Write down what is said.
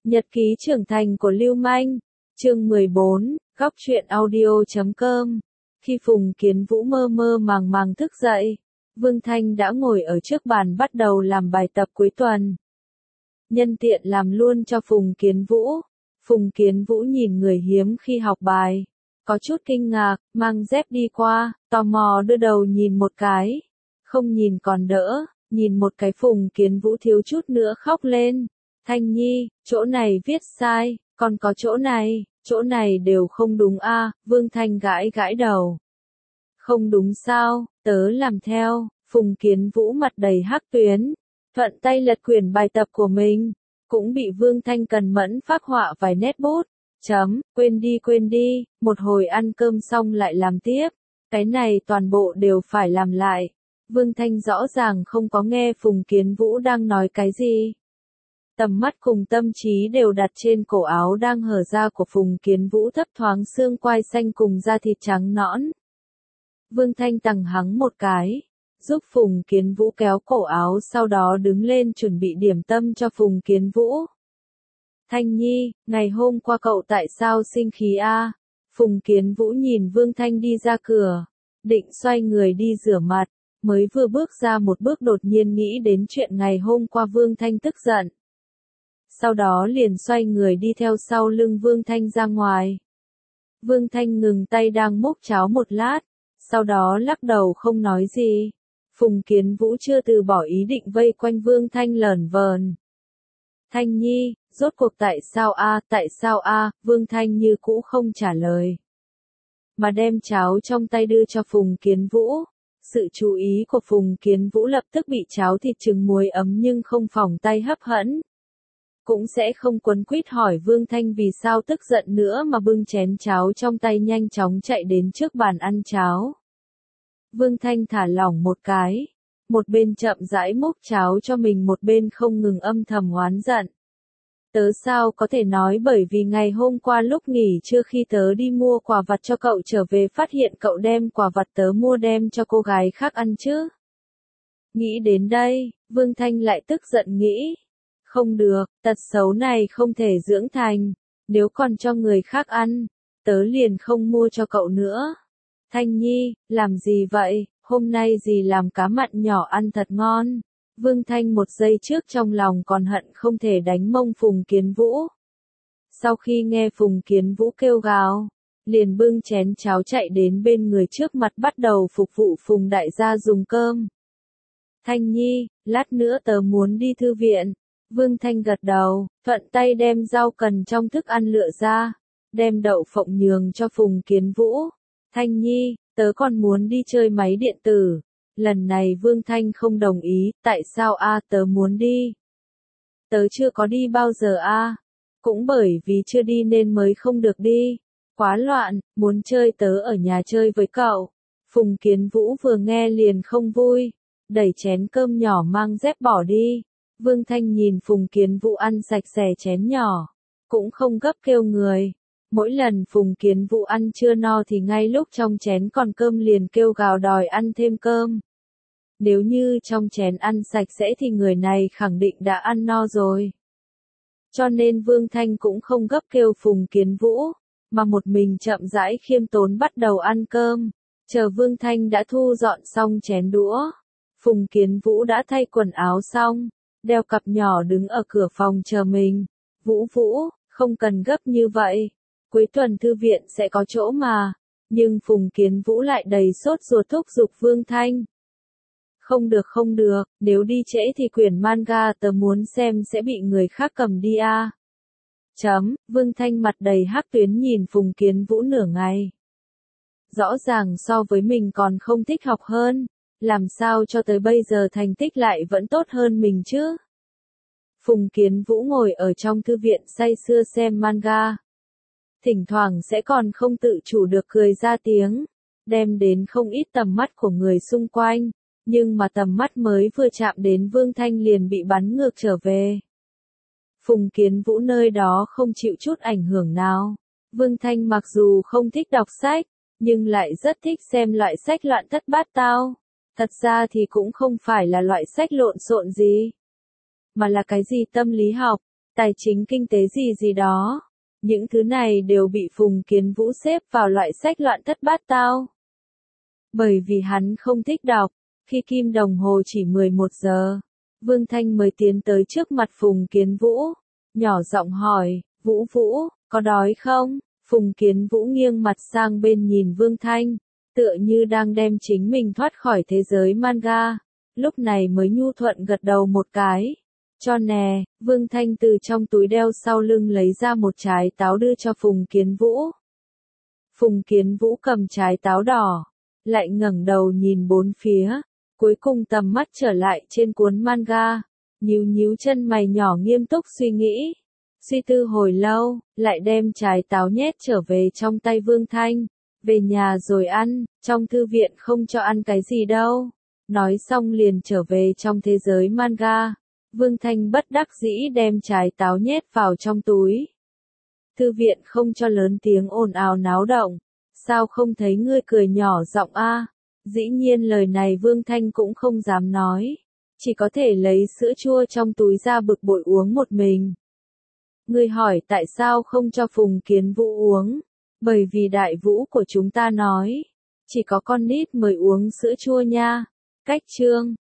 Nhật ký trưởng thành của Lưu Manh, chương 14, góc truyện audio.com. Khi Phùng Kiến Vũ mơ mơ màng màng thức dậy, Vương Thanh đã ngồi ở trước bàn bắt đầu làm bài tập cuối tuần. Nhân tiện làm luôn cho Phùng Kiến Vũ. Phùng Kiến Vũ nhìn người hiếm khi học bài, có chút kinh ngạc, mang dép đi qua, tò mò đưa đầu nhìn một cái. Không nhìn còn đỡ, nhìn một cái Phùng Kiến Vũ thiếu chút nữa khóc lên. Thanh Nhi, chỗ này viết sai, còn có chỗ này đều không đúng a. Vương Thanh gãi gãi đầu. Không đúng sao, tớ làm theo. Phùng Kiến Vũ mặt đầy hắc tuyến, thuận tay lật quyển bài tập của mình, cũng bị Vương Thanh cần mẫn phác họa vài nét bút. Quên đi, một hồi ăn cơm xong lại làm tiếp, cái này toàn bộ đều phải làm lại. Vương Thanh rõ ràng không có nghe Phùng Kiến Vũ đang nói cái gì. Tầm mắt cùng tâm trí đều đặt trên cổ áo đang hở ra của Phùng Kiến Vũ, thấp thoáng xương quai xanh cùng da thịt trắng nõn. Vương Thanh tằng hắng một cái, giúp Phùng Kiến Vũ kéo cổ áo, sau đó đứng lên chuẩn bị điểm tâm cho Phùng Kiến Vũ. Thanh Nhi, ngày hôm qua cậu tại sao sinh khí a? Phùng Kiến Vũ nhìn Vương Thanh đi ra cửa, định xoay người đi rửa mặt, mới vừa bước ra một bước đột nhiên nghĩ đến chuyện ngày hôm qua Vương Thanh tức giận. Sau đó liền xoay người đi theo sau lưng Vương Thanh ra ngoài. Vương Thanh ngừng tay đang múc cháo một lát, sau đó lắc đầu không nói gì. Phùng Kiến Vũ chưa từ bỏ ý định vây quanh Vương Thanh lởn vởn. Thanh Nhi, rốt cuộc tại sao a? Vương Thanh như cũ không trả lời, mà đem cháo trong tay đưa cho Phùng Kiến Vũ. Sự chú ý của Phùng Kiến Vũ lập tức bị cháo thịt trứng muối ấm nhưng không phỏng tay hấp dẫn. Cũng sẽ không quấn quýt hỏi Vương Thanh vì sao tức giận nữa mà bưng chén cháo trong tay nhanh chóng chạy đến trước bàn ăn cháo. Vương Thanh thả lỏng một cái, một bên chậm rãi múc cháo cho mình, một bên không ngừng âm thầm oán giận. Tớ sao có thể nói bởi vì ngày hôm qua lúc nghỉ trưa khi tớ đi mua quà vặt cho cậu trở về phát hiện cậu đem quà vặt tớ mua đem cho cô gái khác ăn chứ? Nghĩ đến đây, Vương Thanh lại tức giận nghĩ. Không được, tật xấu này không thể dưỡng thành, nếu còn cho người khác ăn, tớ liền không mua cho cậu nữa. Thanh Nhi, làm gì vậy, hôm nay dì làm cá mặn nhỏ ăn thật ngon. Vương Thanh một giây trước trong lòng còn hận không thể đánh mông Phùng Kiến Vũ. Sau khi nghe Phùng Kiến Vũ kêu gào, liền bưng chén cháo chạy đến bên người trước mặt bắt đầu phục vụ Phùng đại gia dùng cơm. Thanh Nhi, lát nữa tớ muốn đi thư viện. Vương Thanh gật đầu, thuận tay đem rau cần trong thức ăn lựa ra, đem đậu phộng nhường cho Phùng Kiến Vũ. Thanh Nhi, tớ còn muốn đi chơi máy điện tử. Lần này Vương Thanh không đồng ý, tại sao a? Tớ muốn đi. Tớ chưa có đi bao giờ a. Cũng bởi vì chưa đi nên mới không được đi. Quá loạn, muốn chơi tớ ở nhà chơi với cậu. Phùng Kiến Vũ vừa nghe liền không vui, đẩy chén cơm nhỏ mang dép bỏ đi. Vương Thanh nhìn Phùng Kiến Vũ ăn sạch sẽ chén nhỏ, cũng không gấp kêu người. Mỗi lần Phùng Kiến Vũ ăn chưa no thì ngay lúc trong chén còn cơm liền kêu gào đòi ăn thêm cơm. Nếu như trong chén ăn sạch sẽ thì người này khẳng định đã ăn no rồi. Cho nên Vương Thanh cũng không gấp kêu Phùng Kiến Vũ, mà một mình chậm rãi khiêm tốn bắt đầu ăn cơm. Chờ Vương Thanh đã thu dọn xong chén đũa, Phùng Kiến Vũ đã thay quần áo xong, đeo cặp nhỏ đứng ở cửa phòng chờ mình. Vũ, không cần gấp như vậy, cuối tuần thư viện sẽ có chỗ mà. Nhưng Phùng Kiến Vũ lại đầy sốt ruột thúc giục Vương Thanh. Không được, nếu đi trễ thì quyển manga tớ muốn xem sẽ bị người khác cầm đi a. Vương Thanh mặt đầy hắc tuyến nhìn Phùng Kiến Vũ nửa ngày. Rõ ràng so với mình còn không thích học hơn, làm sao cho tới bây giờ thành tích lại vẫn tốt hơn mình chứ? Phùng Kiến Vũ ngồi ở trong thư viện say sưa xem manga. Thỉnh thoảng sẽ còn không tự chủ được cười ra tiếng, đem đến không ít tầm mắt của người xung quanh, nhưng mà tầm mắt mới vừa chạm đến Vương Thanh liền bị bắn ngược trở về. Phùng Kiến Vũ nơi đó không chịu chút ảnh hưởng nào. Vương Thanh mặc dù không thích đọc sách, nhưng lại rất thích xem loại sách loạn thất bát tao. Thật ra thì cũng không phải là loại sách lộn xộn gì, mà là cái gì tâm lý học, tài chính kinh tế gì gì đó. Những thứ này đều bị Phùng Kiến Vũ xếp vào loại sách loạn thất bát tao. Bởi vì hắn không thích đọc, khi kim đồng hồ chỉ 11 giờ, Vương Thanh mới tiến tới trước mặt Phùng Kiến Vũ, nhỏ giọng hỏi, Vũ Vũ, có đói không? Phùng Kiến Vũ nghiêng mặt sang bên nhìn Vương Thanh, tựa như đang đem chính mình thoát khỏi thế giới manga, lúc này mới nhu thuận gật đầu một cái. Cho nè, Vương Thanh từ trong túi đeo sau lưng lấy ra một trái táo đưa cho Phùng Kiến Vũ. Phùng Kiến Vũ cầm trái táo đỏ, lại ngẩng đầu nhìn bốn phía, cuối cùng tầm mắt trở lại trên cuốn manga, nhíu nhíu chân mày nhỏ nghiêm túc suy nghĩ. Suy tư hồi lâu, lại đem trái táo nhét trở về trong tay Vương Thanh, về nhà rồi ăn, trong thư viện không cho ăn cái gì đâu. Nói xong liền trở về trong thế giới manga. Vương Thanh bất đắc dĩ đem trái táo nhét vào trong túi. Thư viện không cho lớn tiếng ồn ào náo động. Sao không thấy ngươi cười nhỏ giọng a? Dĩ nhiên lời này Vương Thanh cũng không dám nói. Chỉ có thể lấy sữa chua trong túi ra bực bội uống một mình. Ngươi hỏi tại sao không cho Phùng Kiến Vũ uống? Bởi vì đại vũ của chúng ta nói. Chỉ có con nít mới uống sữa chua nha. Cách chương